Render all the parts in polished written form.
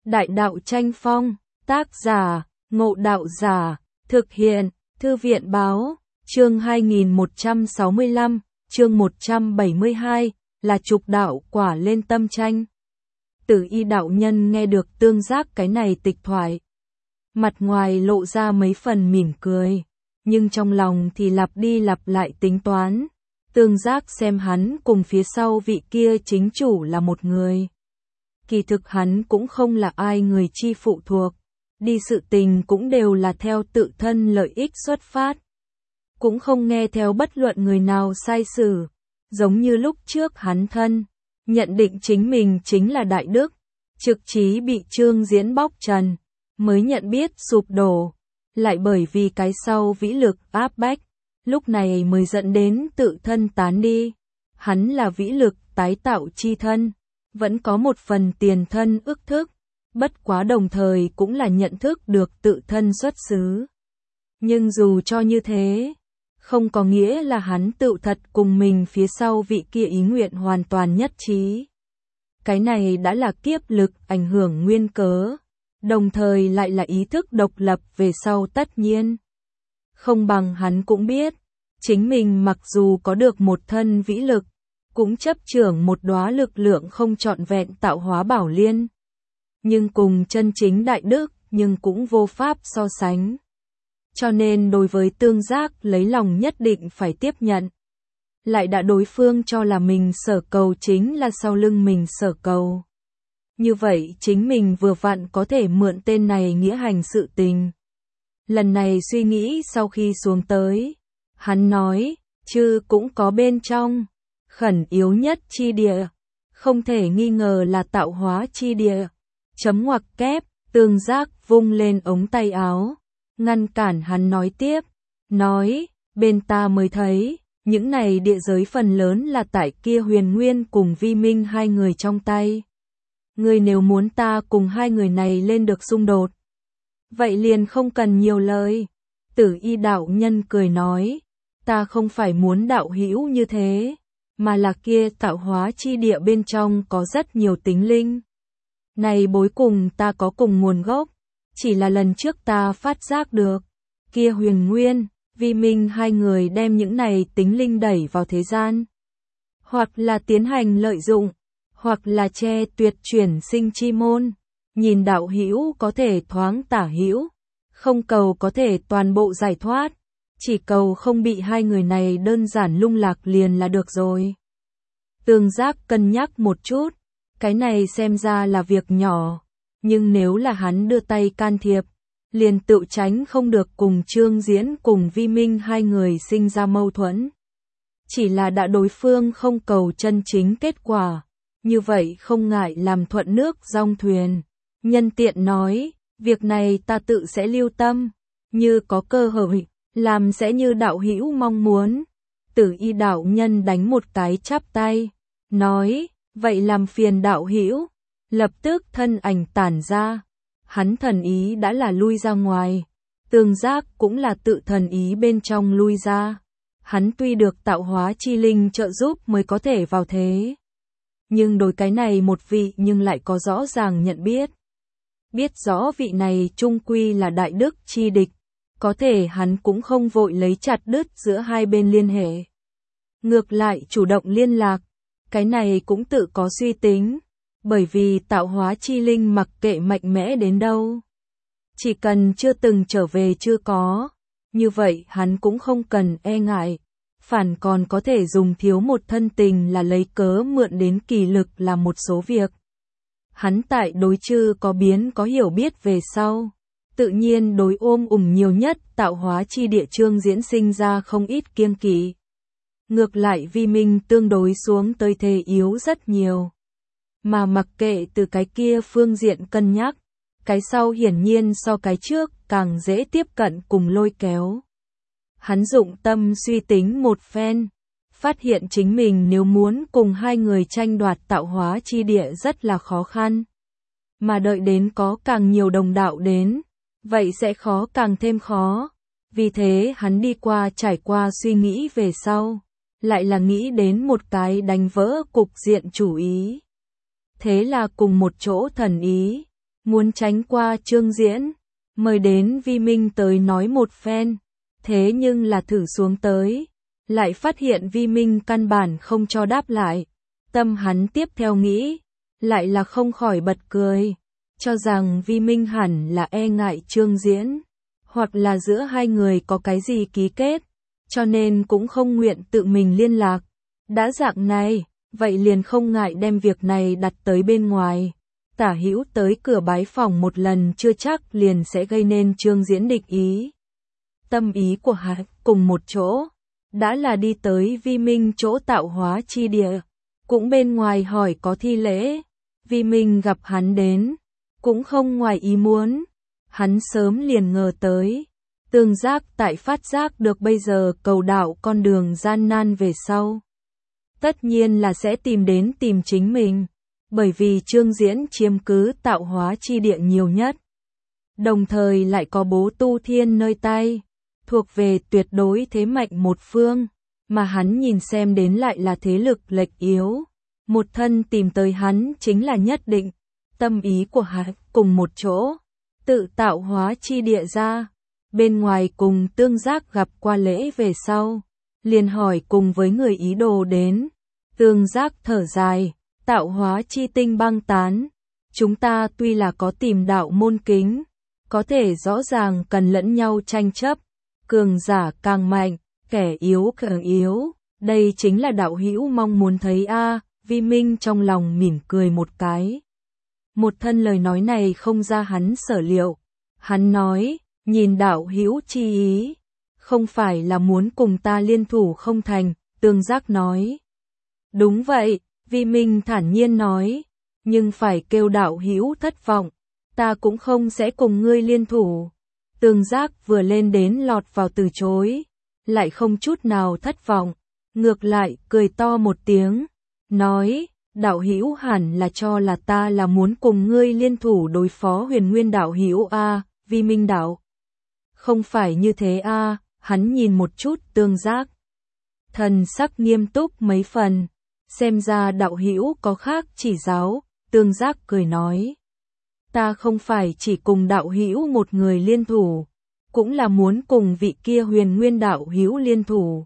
Đại đạo tranh phong, tác giả, Ngộ Đạo Giả, thực hiện, Thư viện báo, chương 2165, chương 172, là trục đạo quả lên tâm tranh. Tử Y đạo nhân nghe được Tương Giác cái này tịch thoại. Mặt ngoài lộ ra mấy phần mỉm cười, nhưng trong lòng thì lặp đi lặp lại tính toán. Tương Giác xem hắn cùng phía sau vị kia chính chủ là một người. Kỳ thực hắn cũng không là ai người chi phụ thuộc, đi sự tình cũng đều là theo tự thân lợi ích xuất phát. Cũng không nghe theo bất luận người nào sai sử, giống như lúc trước hắn thân, nhận định chính mình chính là đại đức, trực chí bị Trương Diễn bóc trần, mới nhận biết sụp đổ, lại bởi vì cái sau vĩ lực áp bách, lúc này mới dẫn đến tự thân tán đi. Hắn là vĩ lực tái tạo chi thân, vẫn có một phần tiền thân ức thức, bất quá đồng thời cũng là nhận thức được tự thân xuất xứ. Nhưng dù cho như thế, không có nghĩa là hắn tự thật cùng mình phía sau vị kia ý nguyện hoàn toàn nhất trí. Cái này đã là kiếp lực ảnh hưởng nguyên cớ, đồng thời lại là ý thức độc lập về sau tất nhiên. Không bằng hắn cũng biết, chính mình mặc dù có được một thân vĩ lực, cũng chấp trưởng một đóa lực lượng không trọn vẹn tạo hóa bảo liên. Nhưng cùng chân chính đại đức, nhưng cũng vô pháp so sánh. Cho nên đối với Tương Giác lấy lòng nhất định phải tiếp nhận. Lại đã đối phương cho là mình sở cầu chính là sau lưng mình sở cầu. Như vậy chính mình vừa vặn có thể mượn tên này nghĩa hành sự tình. Lần này suy nghĩ sau khi xuống tới, hắn nói, chứ cũng có bên trong, khẩn yếu nhất chi địa, không thể nghi ngờ là tạo hóa chi địa. Chấm ngoặc kép, Tương Giác vung lên ống tay áo, ngăn cản hắn nói tiếp, nói, bên ta mới thấy, những này địa giới phần lớn là tại kia Huyền Nguyên cùng Vi Minh hai người trong tay. Ngươi nếu muốn ta cùng hai người này lên được xung đột, vậy liền không cần nhiều lời. Tử Y đạo nhân cười nói, ta không phải muốn đạo hữu như thế, mà là kia tạo hóa chi địa bên trong có rất nhiều tính linh. Này bối cùng ta có cùng nguồn gốc, chỉ là lần trước ta phát giác được, kia Huyền Nguyên, Vi Minh hai người đem những này tính linh đẩy vào thế gian. Hoặc là tiến hành lợi dụng, hoặc là che tuyệt chuyển sinh chi môn. Nhìn đạo hữu có thể thoáng tả hữu, không cầu có thể toàn bộ giải thoát, chỉ cầu không bị hai người này đơn giản lung lạc liền là được rồi. Tương Giác cân nhắc một chút, cái này xem ra là việc nhỏ, nhưng nếu là hắn đưa tay can thiệp, liền tự tránh không được cùng Trương Diễn cùng Vi Minh hai người sinh ra mâu thuẫn. Chỉ là đã đối phương không cầu chân chính kết quả, như vậy không ngại làm thuận nước dong thuyền. Nhân tiện nói, việc này ta tự sẽ lưu tâm, như có cơ hội, làm sẽ như đạo hữu mong muốn. Tử Y đạo nhân đánh một cái chắp tay, nói, vậy làm phiền đạo hữu. Lập tức thân ảnh tản ra, hắn thần ý đã là lui ra ngoài, Tương Giác cũng là tự thần ý bên trong lui ra. Hắn tuy được tạo hóa chi linh trợ giúp mới có thể vào thế, nhưng đối cái này một vị nhưng lại có rõ ràng nhận biết. Biết rõ vị này chung quy là đại đức chi địch, có thể hắn cũng không vội lấy chặt đứt giữa hai bên liên hệ. Ngược lại chủ động liên lạc, cái này cũng tự có suy tính, bởi vì tạo hóa chi linh mặc kệ mạnh mẽ đến đâu, chỉ cần chưa từng trở về chưa có, như vậy hắn cũng không cần e ngại, phản còn có thể dùng thiếu một thân tình là lấy cớ mượn đến kỳ lực làm một số việc. Hắn tại đối chư có biến có hiểu biết về sau, tự nhiên đối ôm nhiều nhất tạo hóa chi địa Trương Diễn sinh ra không ít kiêng kỵ. Ngược lại Vi Minh tương đối xuống tới thế yếu rất nhiều. Mà mặc kệ từ cái kia phương diện cân nhắc, cái sau hiển nhiên so cái trước càng dễ tiếp cận cùng lôi kéo. Hắn dụng tâm suy tính một phen, phát hiện chính mình nếu muốn cùng hai người tranh đoạt tạo hóa chi địa rất là khó khăn. Mà đợi đến có càng nhiều đồng đạo đến, vậy sẽ khó càng thêm khó. Vì thế hắn đi qua trải qua suy nghĩ về sau, lại là nghĩ đến một cái đánh vỡ cục diện chủ ý. Thế là cùng một chỗ thần ý, muốn tránh qua Trương Diễn, mời đến Vi Minh tới nói một phen, thế nhưng là thử xuống tới, lại phát hiện Vi Minh căn bản không cho đáp lại, tâm hắn tiếp theo nghĩ, lại là không khỏi bật cười, cho rằng Vi Minh hẳn là e ngại Trương Diễn, hoặc là giữa hai người có cái gì ký kết, cho nên cũng không nguyện tự mình liên lạc. Đã dạng này, vậy liền không ngại đem việc này đặt tới bên ngoài. Tả Hữu tới cửa bái phòng một lần chưa chắc liền sẽ gây nên Trương Diễn địch ý. Tâm ý của hắn cùng một chỗ, đã là đi tới Vi Minh chỗ tạo hóa chi địa, cũng bên ngoài hỏi có thi lễ. Vi Minh gặp hắn đến, cũng không ngoài ý muốn, hắn sớm liền ngờ tới. Tương Giác tại phát giác được bây giờ cầu đạo con đường gian nan về sau, tất nhiên là sẽ tìm chính mình, bởi vì Trương Diễn chiếm cứ tạo hóa chi địa nhiều nhất, đồng thời lại có Bố Tu Thiên nơi tay, thuộc về tuyệt đối thế mạnh một phương, mà hắn nhìn xem đến lại là thế lực lệch yếu, một thân tìm tới hắn chính là nhất định. Tâm ý của hắn cùng một chỗ, tự tạo hóa chi địa ra, bên ngoài cùng Tương Giác gặp qua lễ về sau, liền hỏi cùng với người ý đồ đến. Tương Giác thở dài, tạo hóa chi tinh băng tán, chúng ta tuy là có tìm đạo môn kính, có thể rõ ràng cần lẫn nhau tranh chấp, cường giả càng mạnh, kẻ yếu càng yếu, đây chính là đạo hữu mong muốn thấy a. Vi Minh trong lòng mỉm cười một cái. Một thân lời nói này không ra hắn sở liệu, hắn nói, nhìn đạo hữu chi ý, không phải là muốn cùng ta liên thủ không thành. Tương Giác nói, đúng vậy. Vi Minh thản nhiên nói, nhưng phải kêu đạo hữu thất vọng, ta cũng không sẽ cùng ngươi liên thủ. Tương Giác vừa lên đến lọt vào từ chối, lại không chút nào thất vọng, ngược lại cười to một tiếng, nói, đạo hữu hẳn là cho là ta là muốn cùng ngươi liên thủ đối phó Huyền Nguyên đạo hữu a. Vi Minh đạo, không phải như thế a. Hắn nhìn một chút Tương Giác, thần sắc nghiêm túc mấy phần, xem ra đạo hữu có khác chỉ giáo. Tương Giác cười nói, ta không phải chỉ cùng đạo hữu một người liên thủ, cũng là muốn cùng vị kia Huyền Nguyên đạo hữu liên thủ.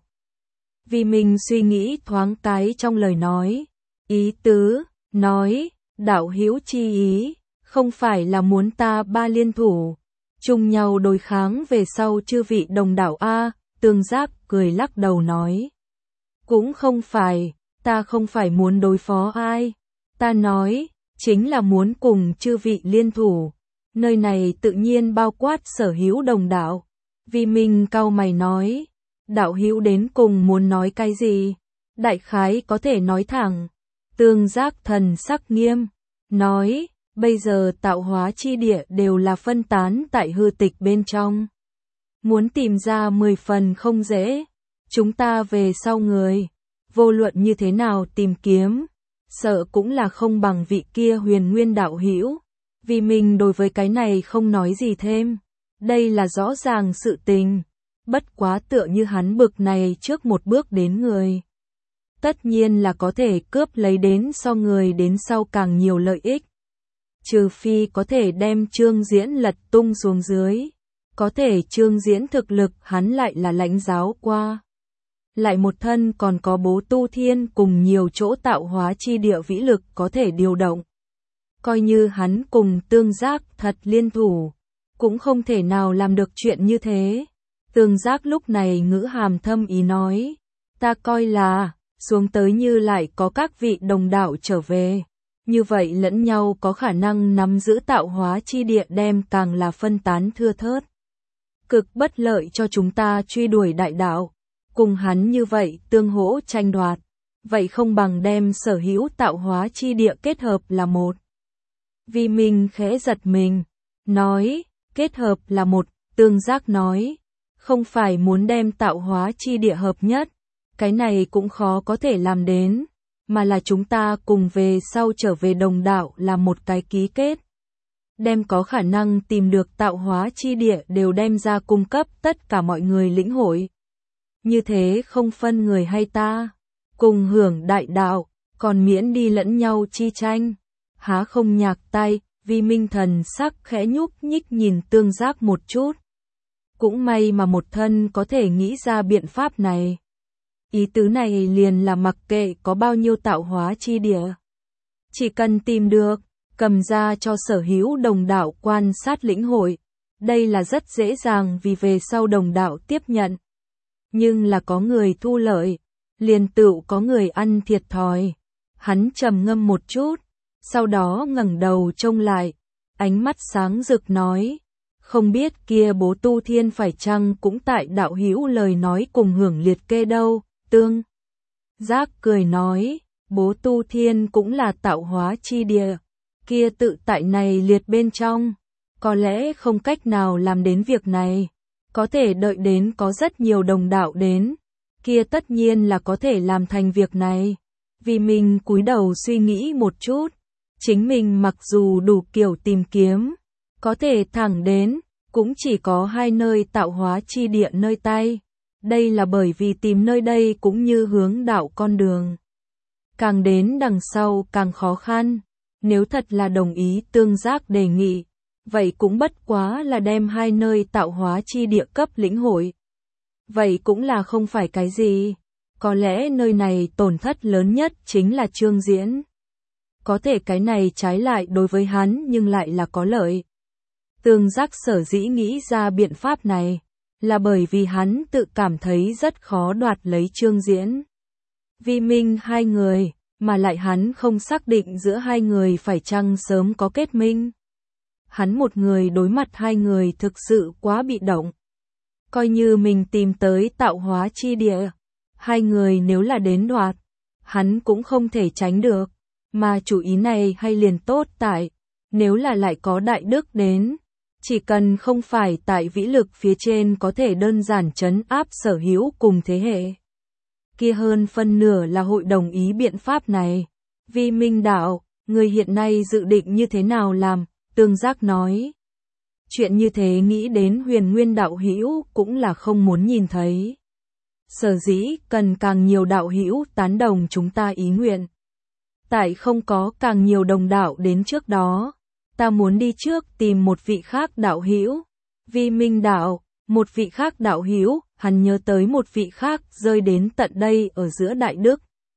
Vì mình suy nghĩ thoáng cái trong lời nói, ý tứ, nói, đạo hữu chi ý, không phải là muốn ta ba liên thủ, chung nhau đối kháng về sau chư vị đồng đạo a. Tương Giác cười lắc đầu nói, cũng không phải, ta không phải muốn đối phó ai, ta nói, chính là muốn cùng chư vị liên thủ, nơi này tự nhiên bao quát sở hữu đồng đạo. Vi Minh cau mày nói, đạo hữu đến cùng muốn nói cái gì, đại khái có thể nói thẳng. Tương Giác thần sắc nghiêm, nói, bây giờ tạo hóa chi địa đều là phân tán tại hư tịch bên trong, muốn tìm ra 10 phần không dễ, chúng ta về sau người, vô luận như thế nào tìm kiếm, sợ cũng là không bằng vị kia Huyền Nguyên đạo hữu. Vì mình đối với cái này không nói gì thêm, đây là rõ ràng sự tình, bất quá tựa như hắn bực này trước một bước đến người, tất nhiên là có thể cướp lấy đến so người đến sau càng nhiều lợi ích. Trừ phi có thể đem Trương Diễn lật tung xuống dưới, có thể Trương Diễn thực lực hắn lại là lãnh giáo qua. Lại một thân còn có Bố Tu Thiên cùng nhiều chỗ tạo hóa chi địa vĩ lực có thể điều động. Coi như hắn cùng Tương Giác thật liên thủ, cũng không thể nào làm được chuyện như thế. Tương Giác lúc này ngữ hàm thâm ý nói, ta coi là, xuống tới như lại có các vị đồng đạo trở về, như vậy lẫn nhau có khả năng nắm giữ tạo hóa chi địa đem càng là phân tán thưa thớt. Cực bất lợi cho chúng ta truy đuổi đại đạo, cùng hắn như vậy tương hỗ tranh đoạt, vậy không bằng đem sở hữu tạo hóa chi địa kết hợp là một. Vi Minh khẽ giật mình, nói, kết hợp là một. Tương Giác nói, không phải muốn đem tạo hóa chi địa hợp nhất, cái này cũng khó có thể làm đến, mà là chúng ta cùng về sau trở về đồng đạo là một cái ký kết. Đem có khả năng tìm được tạo hóa chi địa đều đem ra cung cấp tất cả mọi người lĩnh hội. Như thế không phân người hay ta, cùng hưởng đại đạo, còn miễn đi lẫn nhau chi tranh, há không nhạc tay. Vi Minh thần sắc khẽ nhúc nhích nhìn Tương Giác một chút. Cũng may mà một thân có thể nghĩ ra biện pháp này. Ý tứ này liền là mặc kệ có bao nhiêu tạo hóa chi địa. Chỉ cần tìm được, cầm ra cho sở hữu đồng đạo quan sát lĩnh hội. Đây là rất dễ dàng vì về sau đồng đạo tiếp nhận. Nhưng là có người thu lợi, liền tựu có người ăn thiệt thòi. Hắn trầm ngâm một chút, sau đó ngẩng đầu trông lại, ánh mắt sáng rực nói, không biết kia Bố Tu Thiên phải chăng cũng tại đạo hữu lời nói cùng hưởng liệt kê đâu. Tương Giác cười nói, Bố Tu Thiên cũng là tạo hóa chi địa, kia tự tại này liệt bên trong, có lẽ không cách nào làm đến việc này, có thể đợi đến có rất nhiều đồng đạo đến, kia tất nhiên là có thể làm thành việc này. Vì mình cúi đầu suy nghĩ một chút, chính mình mặc dù đủ kiểu tìm kiếm, có thể thẳng đến, cũng chỉ có 2 nơi tạo hóa chi địa nơi tay. Đây là bởi vì tìm nơi đây cũng như hướng đạo con đường. Càng đến đằng sau càng khó khăn, nếu thật là đồng ý Tương Giác đề nghị, vậy cũng bất quá là đem 2 nơi tạo hóa chi địa cấp lĩnh hội. Vậy cũng là không phải cái gì, có lẽ nơi này tổn thất lớn nhất chính là Trương Diễn. Có thể cái này trái lại đối với hắn nhưng lại là có lợi. Tương Giác sở dĩ nghĩ ra biện pháp này, là bởi vì hắn tự cảm thấy rất khó đoạt lấy Trương Diễn. Vi Minh 2 người, mà lại hắn không xác định giữa 2 người phải chăng sớm có kết minh. Hắn một người đối mặt 2 người thực sự quá bị động. Coi như mình tìm tới tạo hóa chi địa, 2 người nếu là đến đoạt, hắn cũng không thể tránh được, mà chủ ý này hay liền tốt tại, nếu là lại có đại đức đến, chỉ cần không phải tại vĩ lực phía trên có thể đơn giản trấn áp sở hữu cùng thế hệ. Kia hơn phân nửa là hội đồng ý biện pháp này. Vi Minh đạo, người hiện nay dự định như thế nào làm? Tương Giác nói. Chuyện như thế nghĩ đến Huyền Nguyên đạo hữu cũng là không muốn nhìn thấy. Sở dĩ cần càng nhiều đạo hữu tán đồng chúng ta ý nguyện. Tại không có càng nhiều đồng đạo đến trước đó, ta muốn đi trước tìm một vị khác đạo hữu. Vi Minh đạo, một vị khác đạo hữu, hắn nhớ tới một vị khác rơi đến tận đây ở giữa đại đức.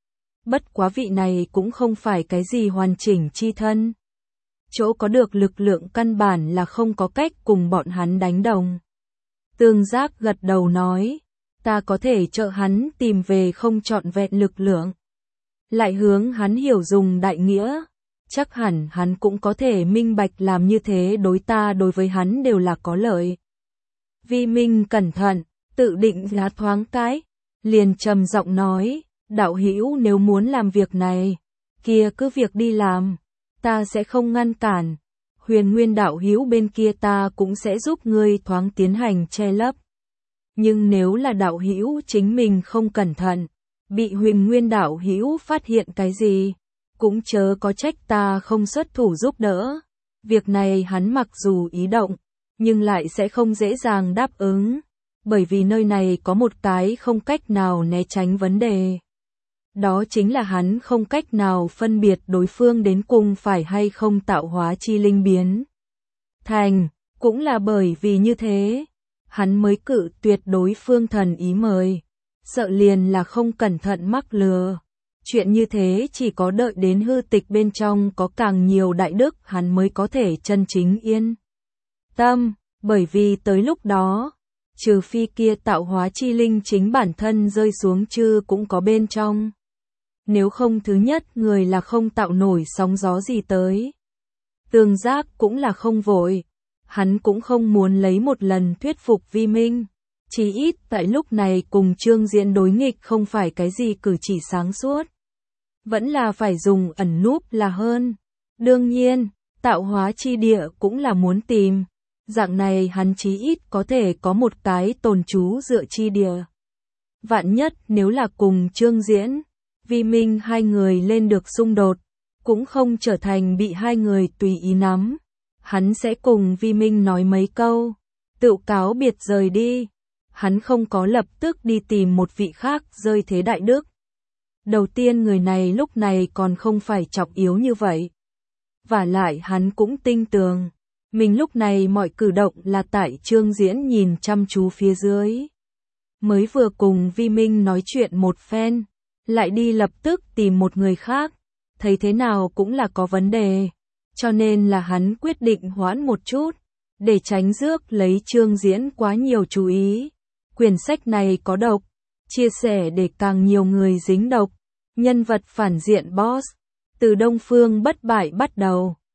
Bất quá vị này cũng không phải cái gì hoàn chỉnh chi thân. Chỗ có được lực lượng căn bản là không có cách cùng bọn hắn đánh đồng. Tương Giác gật đầu nói, ta có thể trợ hắn tìm về không trọn vẹn lực lượng. Lại hướng hắn hiểu dùng đại nghĩa, chắc hẳn hắn cũng có thể minh bạch làm như thế đối ta đối với hắn đều là có lợi. Vi Minh cẩn thận, tự định giá thoáng cái, liền trầm giọng nói, đạo hữu nếu muốn làm việc này, kia cứ việc đi làm, ta sẽ không ngăn cản. Huyền Nguyên đạo hữu bên kia ta cũng sẽ giúp ngươi thoáng tiến hành che lấp. Nhưng nếu là đạo hữu chính mình không cẩn thận, bị Huyền Nguyên đạo hữu phát hiện cái gì, cũng chớ có trách ta không xuất thủ giúp đỡ. Việc này hắn mặc dù ý động, nhưng lại sẽ không dễ dàng đáp ứng, bởi vì nơi này có một cái không cách nào né tránh vấn đề. Đó chính là hắn không cách nào phân biệt đối phương đến cùng phải hay không tạo hóa chi linh biến thành, cũng là bởi vì như thế, hắn mới cự tuyệt đối phương thần ý mời, sợ liền là không cẩn thận mắc lừa. Chuyện như thế chỉ có đợi đến hư tịch bên trong có càng nhiều đại đức hắn mới có thể chân chính yên tâm, bởi vì tới lúc đó, trừ phi kia tạo hóa chi linh chính bản thân rơi xuống chứ cũng có bên trong. Nếu không thứ nhất người là không tạo nổi sóng gió gì tới. Tương Giác cũng là không vội, hắn cũng không muốn lấy một lần thuyết phục Vi Minh. Chỉ ít tại lúc này cùng Trương Diễn đối nghịch không phải cái gì cử chỉ sáng suốt. Vẫn là phải dùng ẩn núp là hơn. Đương nhiên, tạo hóa chi địa cũng là muốn tìm. Dạng này hắn chí ít có thể có một cái tồn trú dựa chi địa. Vạn nhất nếu là cùng Trương Diễn, Vi Minh 2 người lên được xung đột, cũng không trở thành bị 2 người tùy ý nắm. Hắn sẽ cùng Vi Minh nói mấy câu, tự cáo biệt rời đi. Hắn không có lập tức đi tìm một vị khác rơi thế đại đức. Đầu tiên người này lúc này còn không phải trọng yếu như vậy. vả lại hắn cũng tinh tường. Mình lúc này mọi cử động là tại Trương Diễn nhìn chăm chú phía dưới. Mới vừa cùng Vi Minh nói chuyện một phen, lại đi lập tức tìm một người khác, thấy thế nào cũng là có vấn đề. Cho nên là hắn quyết định hoãn một chút, để tránh rước lấy Trương Diễn quá nhiều chú ý. Quyển sách này có độc, chia sẻ để càng nhiều người dính độc. Nhân vật phản diện boss, từ Đông Phương Bất Bại bắt đầu.